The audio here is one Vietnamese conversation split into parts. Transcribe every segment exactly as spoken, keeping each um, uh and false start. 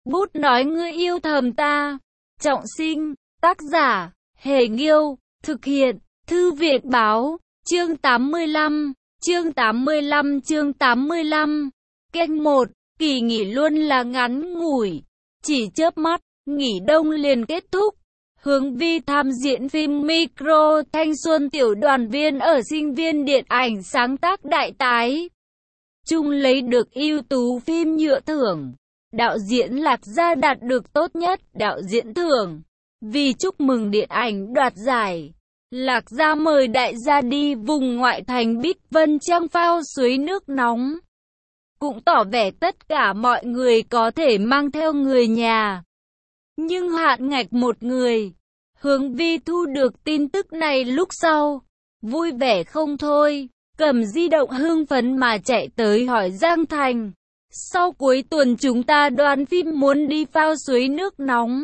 Bút nói ngươi yêu thầm ta. Trọng sinh, tác giả, Hề Nghiêu, thực hiện, Thư viện Báo, chương tám mươi lăm, chương tám mươi lăm chương tám mươi lăm. Kênh một, kỳ nghỉ luôn là ngắn ngủi, chỉ chớp mắt, nghỉ đông liền kết thúc. Hướng Vi tham diễn phim Micro thanh xuân tiểu đoàn viên ở sinh viên điện ảnh sáng tác đại tái. Chung lấy được ưu tú phim nhựa thưởng. Đạo diễn Lạc Gia đạt được tốt nhất đạo diễn thưởng. Vì chúc mừng điện ảnh đoạt giải, Lạc Gia mời đại gia đi vùng ngoại thành Bích Vân Trang phao suối nước nóng. Cũng tỏ vẻ tất cả mọi người có thể mang theo người nhà, nhưng hạn ngạch một người. Hướng Vi thu được tin tức này lúc sau, vui vẻ không thôi, cầm di động hưng phấn mà chạy tới hỏi Giang Thành. Sau cuối tuần chúng ta đoàn phim muốn đi phao suối nước nóng,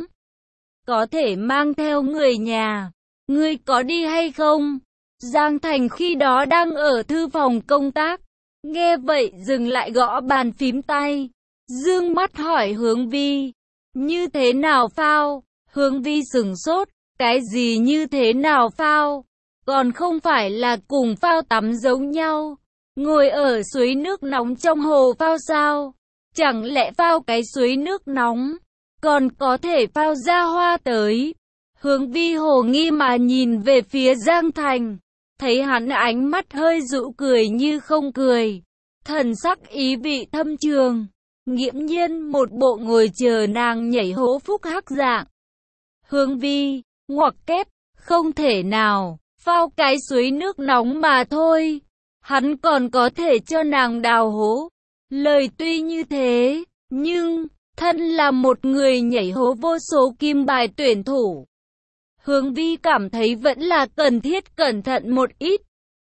có thể mang theo người nhà, ngươi có đi hay không? Giang Thành khi đó đang ở thư phòng công tác, nghe vậy dừng lại gõ bàn phím tay, dương mắt hỏi Hướng Vi, như thế nào phao? Hướng Vi sửng sốt, cái gì như thế nào phao? Còn không phải là cùng phao tắm giống nhau, ngồi ở suối nước nóng trong hồ phao sao? Chẳng lẽ phao cái suối nước nóng, còn có thể phao ra hoa tới? Hướng Vi hồ nghi mà nhìn về phía Giang Thành, thấy hắn ánh mắt hơi dụ cười như không cười, thần sắc ý vị thâm trường, nghiễm nhiên một bộ ngồi chờ nàng nhảy hố phúc hắc dạng. Hướng Vi, ngoặc kép, không thể nào, phao cái suối nước nóng mà thôi, hắn còn có thể cho nàng đào hố. Lời tuy như thế, nhưng, thân là một người nhảy hố vô số kim bài tuyển thủ, Hướng Vi cảm thấy vẫn là cần thiết cẩn thận một ít.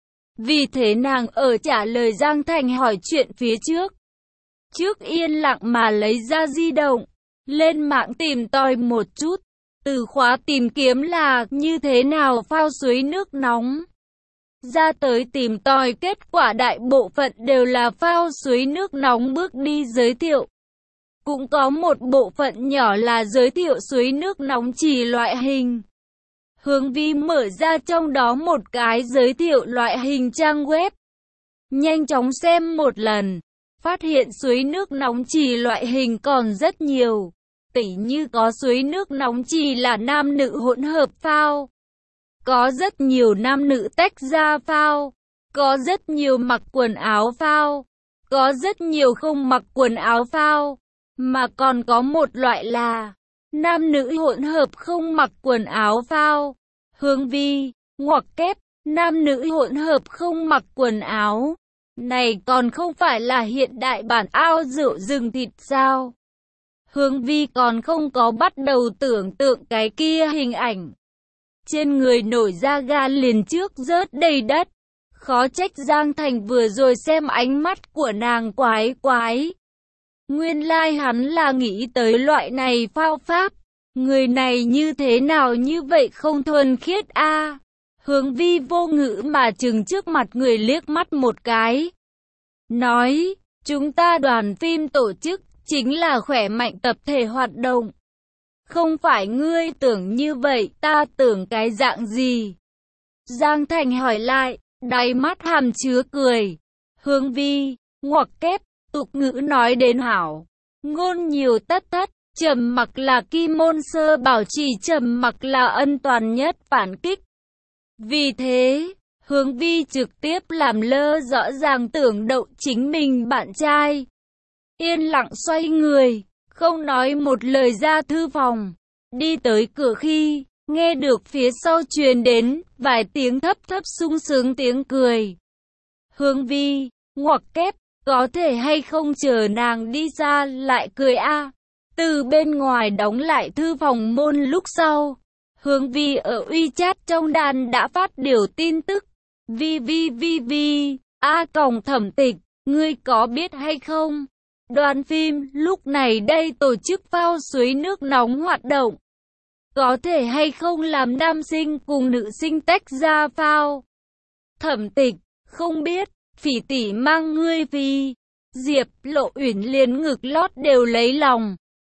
Vì thế nàng ở trả lời Giang Thành hỏi chuyện phía trước. Trước yên lặng mà lấy ra di động, lên mạng tìm tòi một chút. Từ khóa tìm kiếm là như thế nào phao suối nước nóng. Ra tới tìm tòi kết quả đại bộ phận đều là phao suối nước nóng bước đi giới thiệu. Cũng có một bộ phận nhỏ là giới thiệu suối nước nóng chỉ loại hình. Hướng Vi mở ra trong đó một cái giới thiệu loại hình trang web. Nhanh chóng xem một lần, phát hiện suối nước nóng chỉ loại hình còn rất nhiều. Tỉ như có suối nước nóng chỉ là nam nữ hỗn hợp phao. Có rất nhiều nam nữ tách ra phao. Có rất nhiều mặc quần áo phao. Có rất nhiều không mặc quần áo phao. Mà còn có một loại là nam nữ hỗn hợp không mặc quần áo phao. Hướng Vi, ngoặc kép, nam nữ hỗn hợp không mặc quần áo. Này còn không phải là hiện đại bản ao rượu rừng thịt sao? Hướng Vi còn không có bắt đầu tưởng tượng cái kia hình ảnh. Trên người nổi da gà liền trước rớt đầy đất. Khó trách Giang Thành vừa rồi xem ánh mắt của nàng quái quái. Nguyên lai like hắn là nghĩ tới loại này phao pháp. Người này như thế nào như vậy không thuần khiết a? À? Hướng Vi vô ngữ mà chừng trước mặt người liếc mắt một cái. Nói, chúng ta đoàn phim tổ chức chính là khỏe mạnh tập thể hoạt động. Không phải ngươi tưởng như vậy, ta tưởng cái dạng gì? Giang Thành hỏi lại, đáy mắt hàm chứa cười. Hướng Vi, ngoặc kép, tục ngữ nói đến hảo. Ngôn nhiều tất thất, trầm mặc là kim môn sơ bảo trì, trầm mặc là ân toàn nhất phản kích. Vì thế, Hướng Vi trực tiếp làm lơ rõ ràng tưởng đậu chính mình bạn trai. Yên lặng xoay người, không nói một lời ra thư phòng. Đi tới cửa khi, nghe được phía sau truyền đến vài tiếng thấp thấp sung sướng tiếng cười. Hướng Vi, ngoặc kép, có thể hay không chờ nàng đi ra lại cười a? À? Từ bên ngoài đóng lại thư phòng môn lúc sau, Hướng Vi ở WeChat trong đàn đã phát điều tin tức. Vi vi vi vi, a còng Thẩm Tịch, ngươi có biết hay không? Đoàn phim lúc này đây tổ chức phao suối nước nóng hoạt động. Có thể hay không làm nam sinh cùng nữ sinh tách ra phao? Thẩm Tịch, không biết, Phỉ tỷ mang ngươi vì. Diệp Lộ Uyển liền ngực lót đều lấy lòng.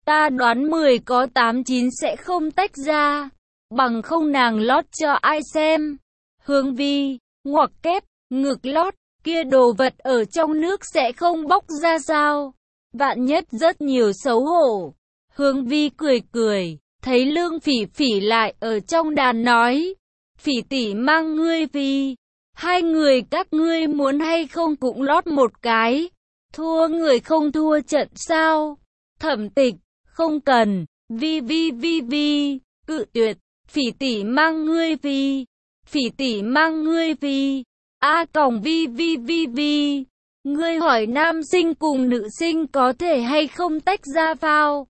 Ta đoán mười có tám chín sẽ không tách ra, bằng không nàng lót cho ai xem. Hướng Vi, ngoặc kép, ngực lót, kia đồ vật ở trong nước sẽ không bóc ra sao? Vạn nhất rất nhiều xấu hổ. Hướng Vi cười cười, thấy Lương Phỉ Phỉ lại ở trong đàn nói, Phỉ tỷ mang ngươi Vi, hai người các ngươi muốn hay không cũng lót một cái, thua người không thua trận sao? Thẩm Tịch, không cần, Vi Vi Vi Vi, cự tuyệt, Phỉ tỷ mang ngươi Vi, Phỉ tỷ mang ngươi Vi, a còng Vi Vi Vi Vi, ngươi hỏi nam sinh cùng nữ sinh có thể hay không tách ra phao?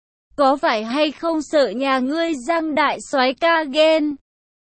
Có phải hay không sợ nhà ngươi Giang đại soái ca ghen?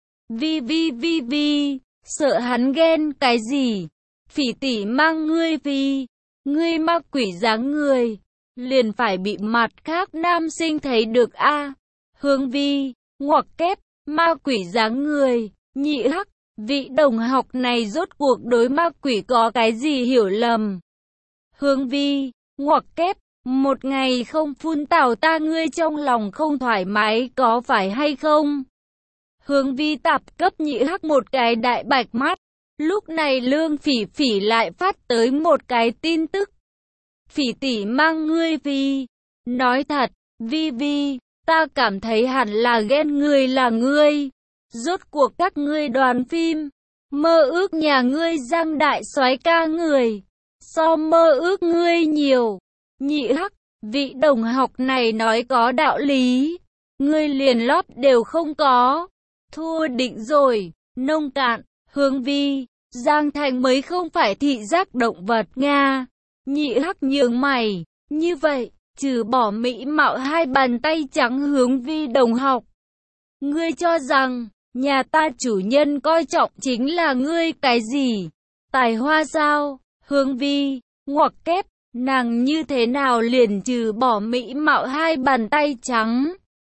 Vi Vi Vi Vi, sợ hắn ghen cái gì? Phỉ tỷ mang ngươi Vi, ngươi ma quỷ dáng người, liền phải bị mặt khác nam sinh thấy được a. À. Hướng Vi, ngoặc kép, ma quỷ dáng người, nhị hắc, vị đồng học này rốt cuộc đối ma quỷ có cái gì hiểu lầm? Hướng Vi, ngoặc kép, một ngày không phun tào ta ngươi trong lòng không thoải mái có phải hay không? Hướng Vi tạp cấp nhị hắc một cái đại bạch mắt. Lúc này Lương Phỉ Phỉ lại phát tới một cái tin tức. Phỉ tỷ mang ngươi Vi. Nói thật, Vi Vi, ta cảm thấy hẳn là ghen người là ngươi. Rốt cuộc các ngươi đoàn phim, mơ ước nhà ngươi Giang đại soái ca người, so mơ ước ngươi nhiều. Nhị hắc, vị đồng học này nói có đạo lý, ngươi liền lót đều không có. Thua định rồi, nông cạn, Hướng Vi, Giang Thành mới không phải thị giác động vật Nga. Nhị hắc nhướng mày, như vậy, trừ bỏ mỹ mạo hai bàn tay trắng Hướng Vi đồng học. Ngươi cho rằng, nhà ta chủ nhân coi trọng chính là ngươi cái gì? Tài hoa sao? Hướng Vi, ngoặc kép, nàng như thế nào liền trừ bỏ mỹ mạo hai bàn tay trắng?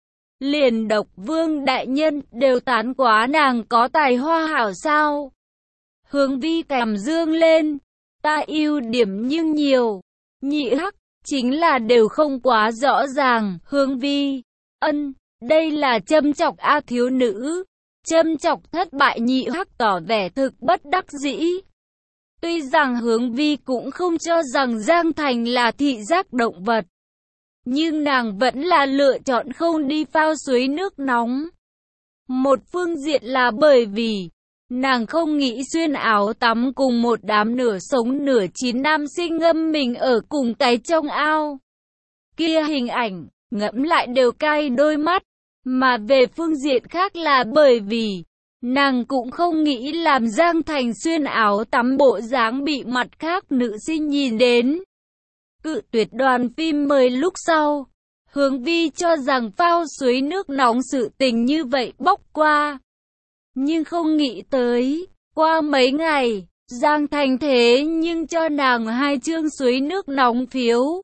Liền Độc Vương đại nhân đều tán quá nàng có tài hoa hảo sao? Hướng Vi cằm dương lên, ta ưu điểm nhưng nhiều. Nhị hắc, chính là đều không quá rõ ràng. Hướng Vi, ân, đây là châm chọc a thiếu nữ. Châm chọc thất bại. Nhị hắc tỏ vẻ thực bất đắc dĩ. Tuy rằng Hướng Vi cũng không cho rằng Giang Thành là thị giác động vật, nhưng nàng vẫn là lựa chọn không đi phao suối nước nóng. Một phương diện là bởi vì nàng không nghĩ xuyên áo tắm cùng một đám nửa sống nửa chín nam sinh ngâm mình ở cùng cái trong ao. Kia hình ảnh, ngẫm lại đều cay đôi mắt. Mà về phương diện khác là bởi vì nàng cũng không nghĩ làm Giang Thành xuyên áo tắm bộ dáng bị mặt khác nữ sinh nhìn đến. Cự tuyệt đoàn phim mời lúc sau, Hướng Vi cho rằng phao suối nước nóng sự tình như vậy bóc qua. Nhưng không nghĩ tới, qua mấy ngày, Giang Thành thế nhưng cho nàng hai chương suối nước nóng phiếu.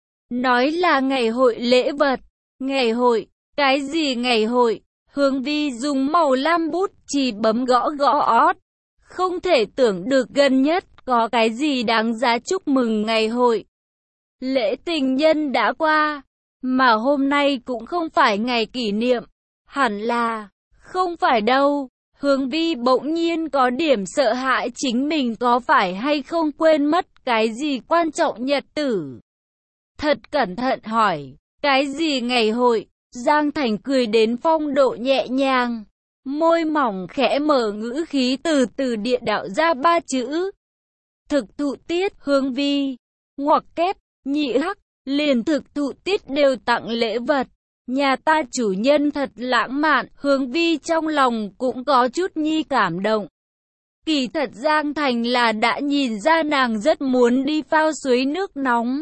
Nói là ngày hội lễ vật. Ngày hội, cái gì ngày hội? Hướng Vi dùng màu lam bút chì bấm gõ gõ ót. Không thể tưởng được gần nhất có cái gì đáng giá chúc mừng ngày hội. Lễ tình nhân đã qua, mà hôm nay cũng không phải ngày kỷ niệm. Hẳn là, không phải đâu. Hướng Vi bỗng nhiên có điểm sợ hãi chính mình có phải hay không quên mất cái gì quan trọng nhật tử. Thật cẩn thận hỏi, cái gì ngày hội? Giang Thành cười đến phong độ nhẹ nhàng, môi mỏng khẽ mở, ngữ khí từ từ địa đạo ra ba chữ. Thực thụ tiết. Hướng Vi, ngoặc kép, nhị hắc, liền thực thụ tiết đều tặng lễ vật. Nhà ta chủ nhân thật lãng mạn. Hướng Vi trong lòng cũng có chút nhi cảm động. Kỳ thật Giang Thành là đã nhìn ra nàng rất muốn đi phao suối nước nóng,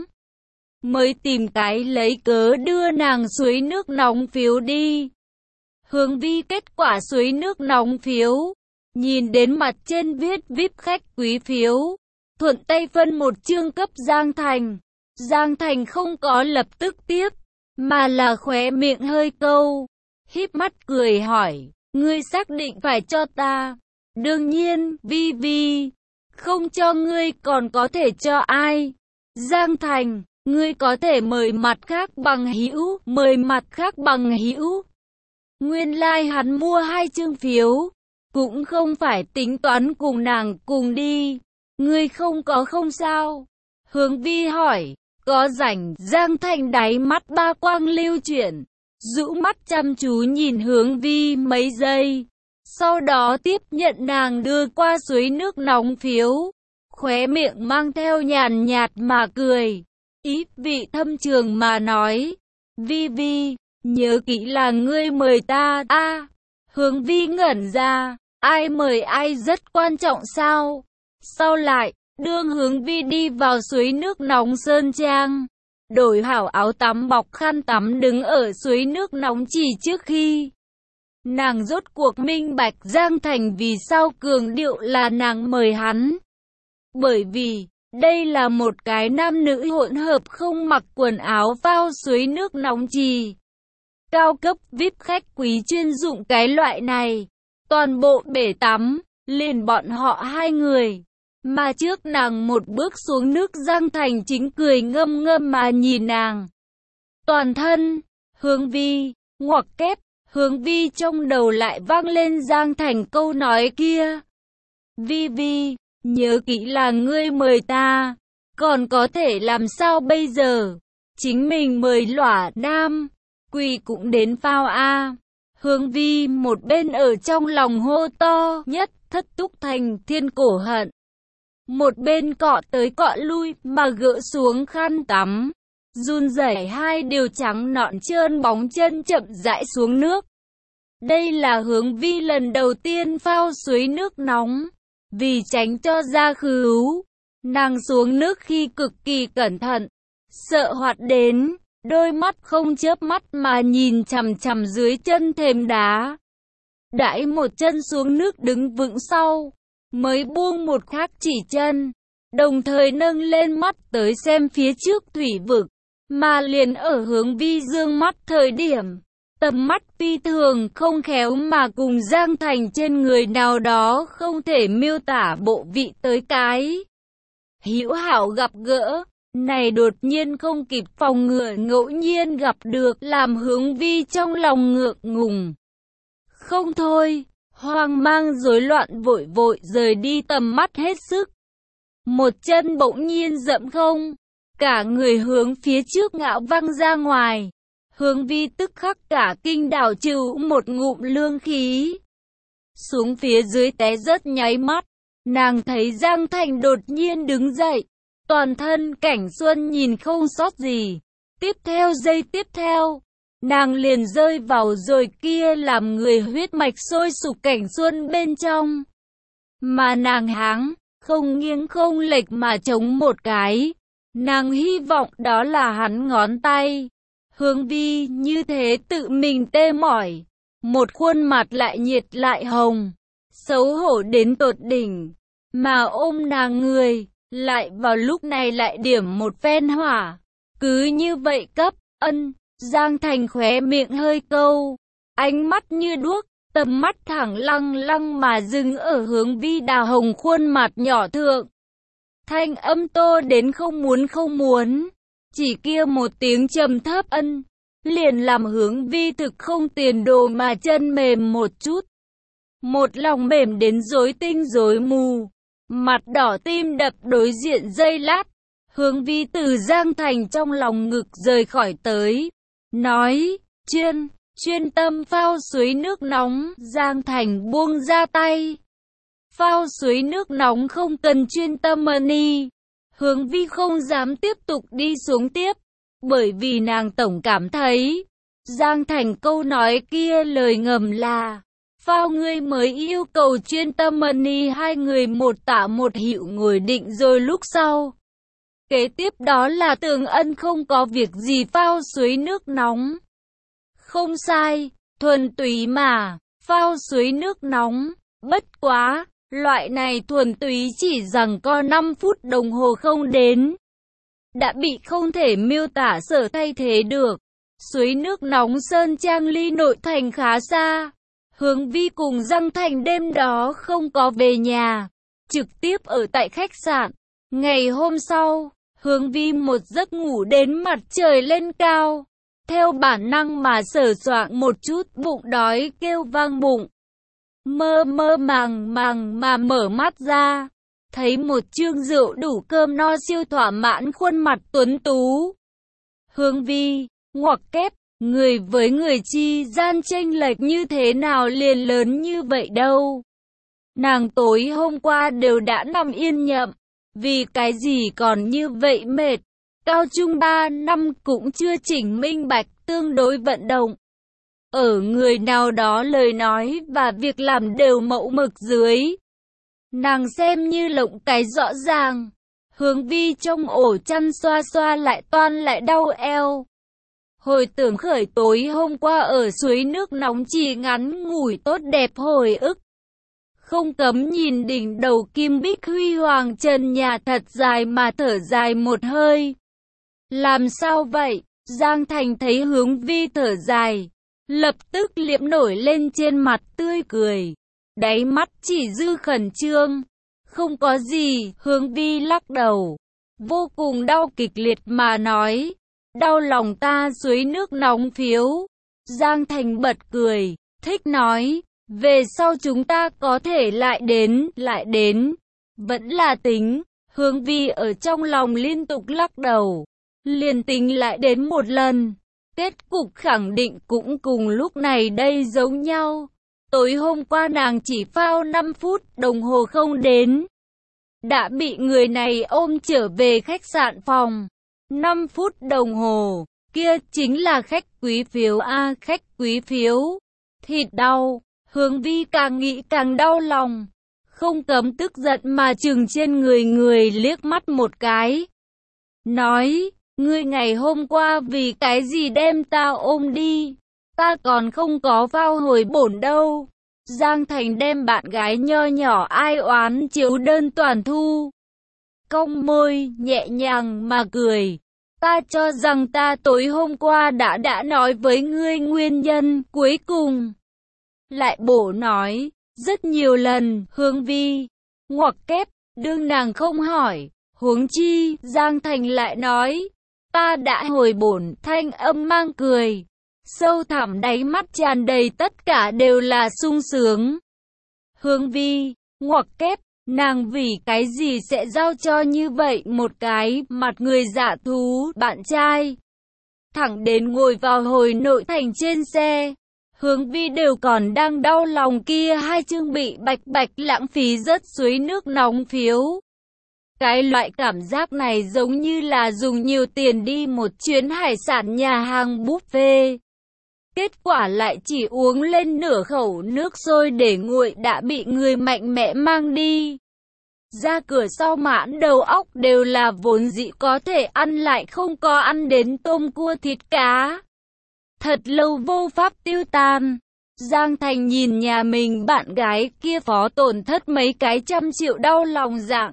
mới tìm cái lấy cớ đưa nàng suối nước nóng phiếu đi. Hướng Vi kết quả suối nước nóng phiếu, nhìn đến mặt trên viết vi ai pi khách quý phiếu, thuận tay phân một chương cấp Giang Thành. Giang Thành không có lập tức tiếp, mà là khóe miệng hơi câu, híp mắt cười hỏi, ngươi xác định phải cho ta? Đương nhiên, Vi Vi, không cho ngươi còn có thể cho ai? Giang Thành Ngươi có thể mời mặt khác bằng hữu, mời mặt khác bằng hữu. Nguyên lai like hắn mua hai chương phiếu, cũng không phải tính toán cùng nàng cùng đi. Ngươi không có không sao? Hướng Vi hỏi. Có rảnh. Giang Thành đáy mắt ba quang lưu chuyển, rũ mắt chăm chú nhìn Hướng Vi mấy giây, sau đó tiếp nhận nàng đưa qua suối nước nóng phiếu, khóe miệng mang theo nhàn nhạt mà cười, ý vị thâm trường mà nói, Vi Vi, nhớ kỹ là ngươi mời ta. A, à, Hướng Vi ngẩn ra, ai mời ai rất quan trọng sao? Sau lại, đương Hướng Vi đi vào suối nước nóng sơn trang, đổi hảo áo tắm bọc khăn tắm đứng ở suối nước nóng chỉ trước khi nàng rốt cuộc minh bạch Giang Thành vì sao cường điệu là nàng mời hắn. Bởi vì, đây là một cái nam nữ hỗn hợp không mặc quần áo phao suối nước nóng trì. Cao cấp vi ai pi khách quý chuyên dụng cái loại này. Toàn bộ bể tắm, liền bọn họ hai người. Mà trước nàng một bước xuống nước Giang Thành chính cười ngâm ngâm mà nhìn nàng. Toàn thân, Hướng Vi, ngoặc kép, Hướng Vi trong đầu lại vang lên Giang Thành câu nói kia. Vi Vi, nhớ kỹ là ngươi mời ta, còn có thể làm sao bây giờ? Chính mình mời lỏa nam, quỳ cũng đến phao a. Hướng Vi một bên ở trong lòng hô to nhất thất túc thành thiên cổ hận. Một bên cọ tới cọ lui mà gỡ xuống khăn tắm, run rẩy hai điều trắng nõn trơn bóng chân chậm rãi xuống nước. Đây là Hướng Vi lần đầu tiên phao suối nước nóng, vì tránh cho ra khứu, nàng xuống nước khi cực kỳ cẩn thận, sợ hoạt đến, đôi mắt không chớp mắt mà nhìn chằm chằm dưới chân thềm đá. Đãi một chân xuống nước đứng vững sau, mới buông một khác chỉ chân, đồng thời nâng lên mắt tới xem phía trước thủy vực, mà liền ở Hướng Vi dương mắt thời điểm, tầm mắt phi thường không khéo mà cùng Giang Thành trên người nào đó không thể miêu tả bộ vị tới cái. Hữu hảo gặp gỡ, này đột nhiên không kịp phòng ngừa ngẫu nhiên gặp được làm Hướng Vi trong lòng ngượng ngùng. Không thôi. Hoang mang rối loạn vội vội rời đi tầm mắt hết sức. Một chân bỗng nhiên dẫm không, cả người hướng phía trước ngã văng ra ngoài. Hướng Vi tức khắc cả kinh đảo trừ một ngụm lương khí. Xuống phía dưới té rất nháy mắt, nàng thấy Giang Thành đột nhiên đứng dậy, toàn thân cảnh xuân nhìn không sót gì. Tiếp theo giây tiếp theo, nàng liền rơi vào rồi kia làm người huyết mạch sôi sục cảnh xuân bên trong. Mà nàng háng, không nghiêng không lệch mà chống một cái. Nàng hy vọng đó là hắn ngón tay. Hướng Vi như thế tự mình tê mỏi. Một khuôn mặt lại nhiệt lại hồng, xấu hổ đến tột đỉnh. Mà ôm nàng người, lại vào lúc này lại điểm một phen hỏa. Cứ như vậy cấp, ân. Giang Thành khóe miệng hơi câu, ánh mắt như đuốc, tầm mắt thẳng lăng lăng mà dừng ở Hướng Vi đào hồng khuôn mặt nhỏ thượng. Thanh âm tô đến không muốn không muốn, chỉ kia một tiếng trầm thấp ân, liền làm Hướng Vi thực không tiền đồ mà chân mềm một chút. Một lòng mềm đến rối tinh rối mù, mặt đỏ tim đập đối diện giây lát. Hướng Vi từ Giang Thành trong lòng ngực rời khỏi tới. Nói, chuyên, chuyên tâm phao suối nước nóng, Giang Thành buông ra tay. Phao suối nước nóng không cần chuyên tâm money. Hướng Vi không dám tiếp tục đi xuống tiếp, bởi vì nàng tổng cảm thấy, Giang Thành câu nói kia lời ngầm là, phao ngươi mới yêu cầu chuyên tâm money. Hai người một tả một hữu ngồi định rồi lúc sau. Kế tiếp đó là Tường Ân không có việc gì phao suối nước nóng. Không sai, thuần túy mà, phao suối nước nóng, bất quá, loại này thuần túy chỉ rằng có năm phút đồng hồ không đến. Đã bị không thể miêu tả sở thay thế được. Suối nước nóng Sơn Trang ly nội thành khá xa. Hướng Vi cùng Giang Thành đêm đó không có về nhà, trực tiếp ở tại khách sạn. Ngày hôm sau, Hướng Vi một giấc ngủ đến mặt trời lên cao. Theo bản năng mà sờ soạng một chút, bụng đói kêu vang bụng. Mơ mơ màng màng mà mở mắt ra, thấy một chương rượu đủ cơm no siêu thỏa mãn khuôn mặt tuấn tú. Hướng Vi, ngoặc kép, người với người chi gian chênh lệch như thế nào liền lớn như vậy đâu. Nàng tối hôm qua đều đã nằm yên nhậm, vì cái gì còn như vậy mệt. Cao trung ba năm cũng chưa chỉnh minh bạch tương đối vận động. Ở người nào đó lời nói và việc làm đều mẫu mực dưới. Nàng xem như lộng cái rõ ràng. Hướng Vi trong ổ chăn xoa xoa lại toan lại đau eo. Hồi tưởng khởi tối hôm qua ở suối nước nóng chỉ ngắn ngủi tốt đẹp hồi ức. Không cấm nhìn đỉnh đầu kim bích huy hoàng trần nhà thật dài mà thở dài một hơi. Làm sao vậy? Giang Thành thấy Hướng Vi thở dài, lập tức liễm nổi lên trên mặt tươi cười. Đáy mắt chỉ dư khẩn trương. Không có gì, Hướng Vi lắc đầu. Vô cùng đau kịch liệt mà nói. Đau lòng ta suối nước nóng phiếu. Giang Thành bật cười, thích nói. Về sau chúng ta có thể lại đến, lại đến. Vẫn là tính. Hướng Vi ở trong lòng liên tục lắc đầu. Liền tính lại đến một lần. Kết cục khẳng định cũng cùng lúc này đây giống nhau. Tối hôm qua nàng chỉ phao năm phút đồng hồ không đến. Đã bị người này ôm trở về khách sạn phòng. năm phút đồng hồ, kia chính là khách quý phiếu a, khách quý phiếu. Thịt đau, Hướng Vi càng nghĩ càng đau lòng. Không cấm tức giận mà chừng trên người người liếc mắt một cái. Nói, ngươi ngày hôm qua vì cái gì đem ta ôm đi? Ta còn không có phao hồi bổn đâu. Giang Thành đem bạn gái nho nhỏ ai oán chiếu đơn toàn thu. Cong môi, nhẹ nhàng mà cười. Ta cho rằng ta tối hôm qua đã đã nói với ngươi nguyên nhân, cuối cùng. Lại bổ nói, rất nhiều lần, Hướng Vi. Ngoặc kép, đương nàng không hỏi, huống chi, Giang Thành lại nói. Ta đã hồi bổn, thanh âm mang cười. Sâu thẳm đáy mắt tràn đầy tất cả đều là sung sướng. Hướng Vi, ngoặc kép, nàng vì cái gì sẽ giao cho như vậy một cái mặt người dạ thú bạn trai. Thẳng đến ngồi vào hồi nội thành trên xe. Hướng Vi đều còn đang đau lòng kia hai chương bị bạch bạch lãng phí rớt suối nước nóng phiếu. Cái loại cảm giác này giống như là dùng nhiều tiền đi một chuyến hải sản nhà hàng buffet. Kết quả lại chỉ uống lên nửa khẩu nước sôi để nguội đã bị người mạnh mẽ mang đi. Ra cửa sau mãn đầu óc đều là vốn dĩ có thể ăn lại không có ăn đến tôm cua thịt cá. Thật lâu vô pháp tiêu tan. Giang Thành nhìn nhà mình bạn gái kia phó tổn thất mấy cái trăm triệu đau lòng dạng.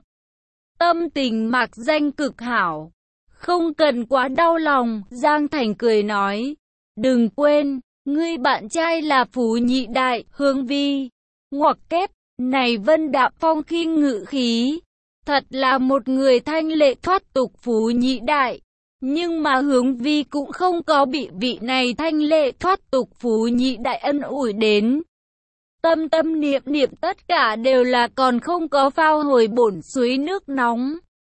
Tâm tình mạc danh cực hảo. Không cần quá đau lòng, Giang Thành cười nói. Đừng quên, ngươi bạn trai là Phú Nhị Đại, Hướng Vi. Ngoặc kép, này Vân Đạm Phong khinh ngự khí. Thật là một người thanh lệ thoát tục Phú Nhị Đại. Nhưng mà Hướng Vi cũng không có bị vị này thanh lệ thoát tục Phú Nhị Đại ân ủi đến. Tâm tâm niệm niệm tất cả đều là còn không có phao hồi bổn suối nước nóng.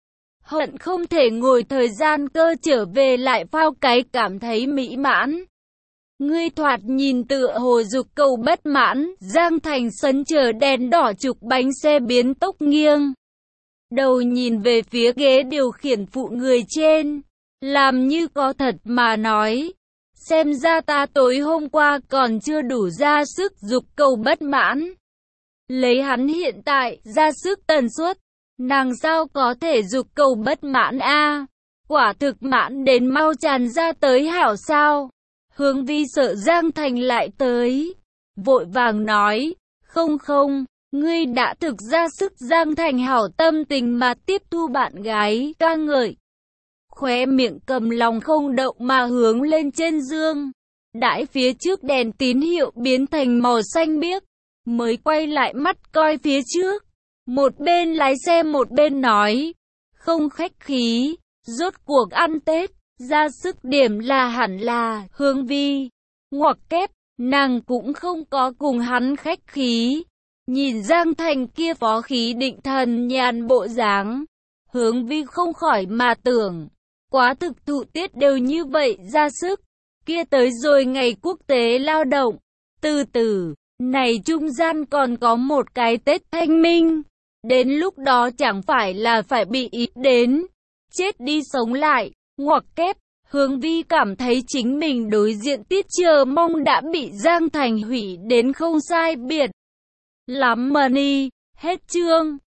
Hận không thể ngồi thời gian cơ trở về lại phao cái cảm thấy mỹ mãn. Ngươi thoạt nhìn tựa hồ dục cầu bất mãn, Giang Thành sân chờ đèn đỏ trục bánh xe biến tốc nghiêng. Đầu nhìn về phía ghế điều khiển phụ người trên, làm như có thật mà nói. Xem ra ta tối hôm qua còn chưa đủ ra sức dục cầu bất mãn. Lấy hắn hiện tại, ra sức tần suất, nàng sao có thể dục cầu bất mãn a? Quả thực mãn đến mau tràn ra tới hảo sao? Hướng Vi sợ Giang Thành lại tới, vội vàng nói, không không, ngươi đã thực ra sức. Giang Thành hảo tâm tình mà tiếp thu bạn gái ca ngợi. Khóe miệng cầm lòng không đậu mà hướng lên trên dương. Đãi phía trước đèn tín hiệu biến thành màu xanh biếc, mới quay lại mắt coi phía trước. Một bên lái xe một bên nói, không khách khí, Rốt cuộc ăn Tết, ra sức điểm là hẳn là Hướng Vi. Ngoặc kép, nàng cũng không có cùng hắn khách khí. Nhìn Giang Thành kia phó khí định thần nhàn bộ dáng, Hướng Vi không khỏi mà tưởng, quá thực thụ tiết đều như vậy ra sức, kia tới rồi ngày quốc tế lao động, từ từ, này trung gian còn có một cái Tết Thanh Minh, đến lúc đó chẳng phải là phải bị ít đến, chết đi sống lại, ngoặc kép, Hướng Vi cảm thấy chính mình đối diện tiết chờ mong đã bị Giang Thành hủy đến không sai biệt lắm mà ni, hết chương.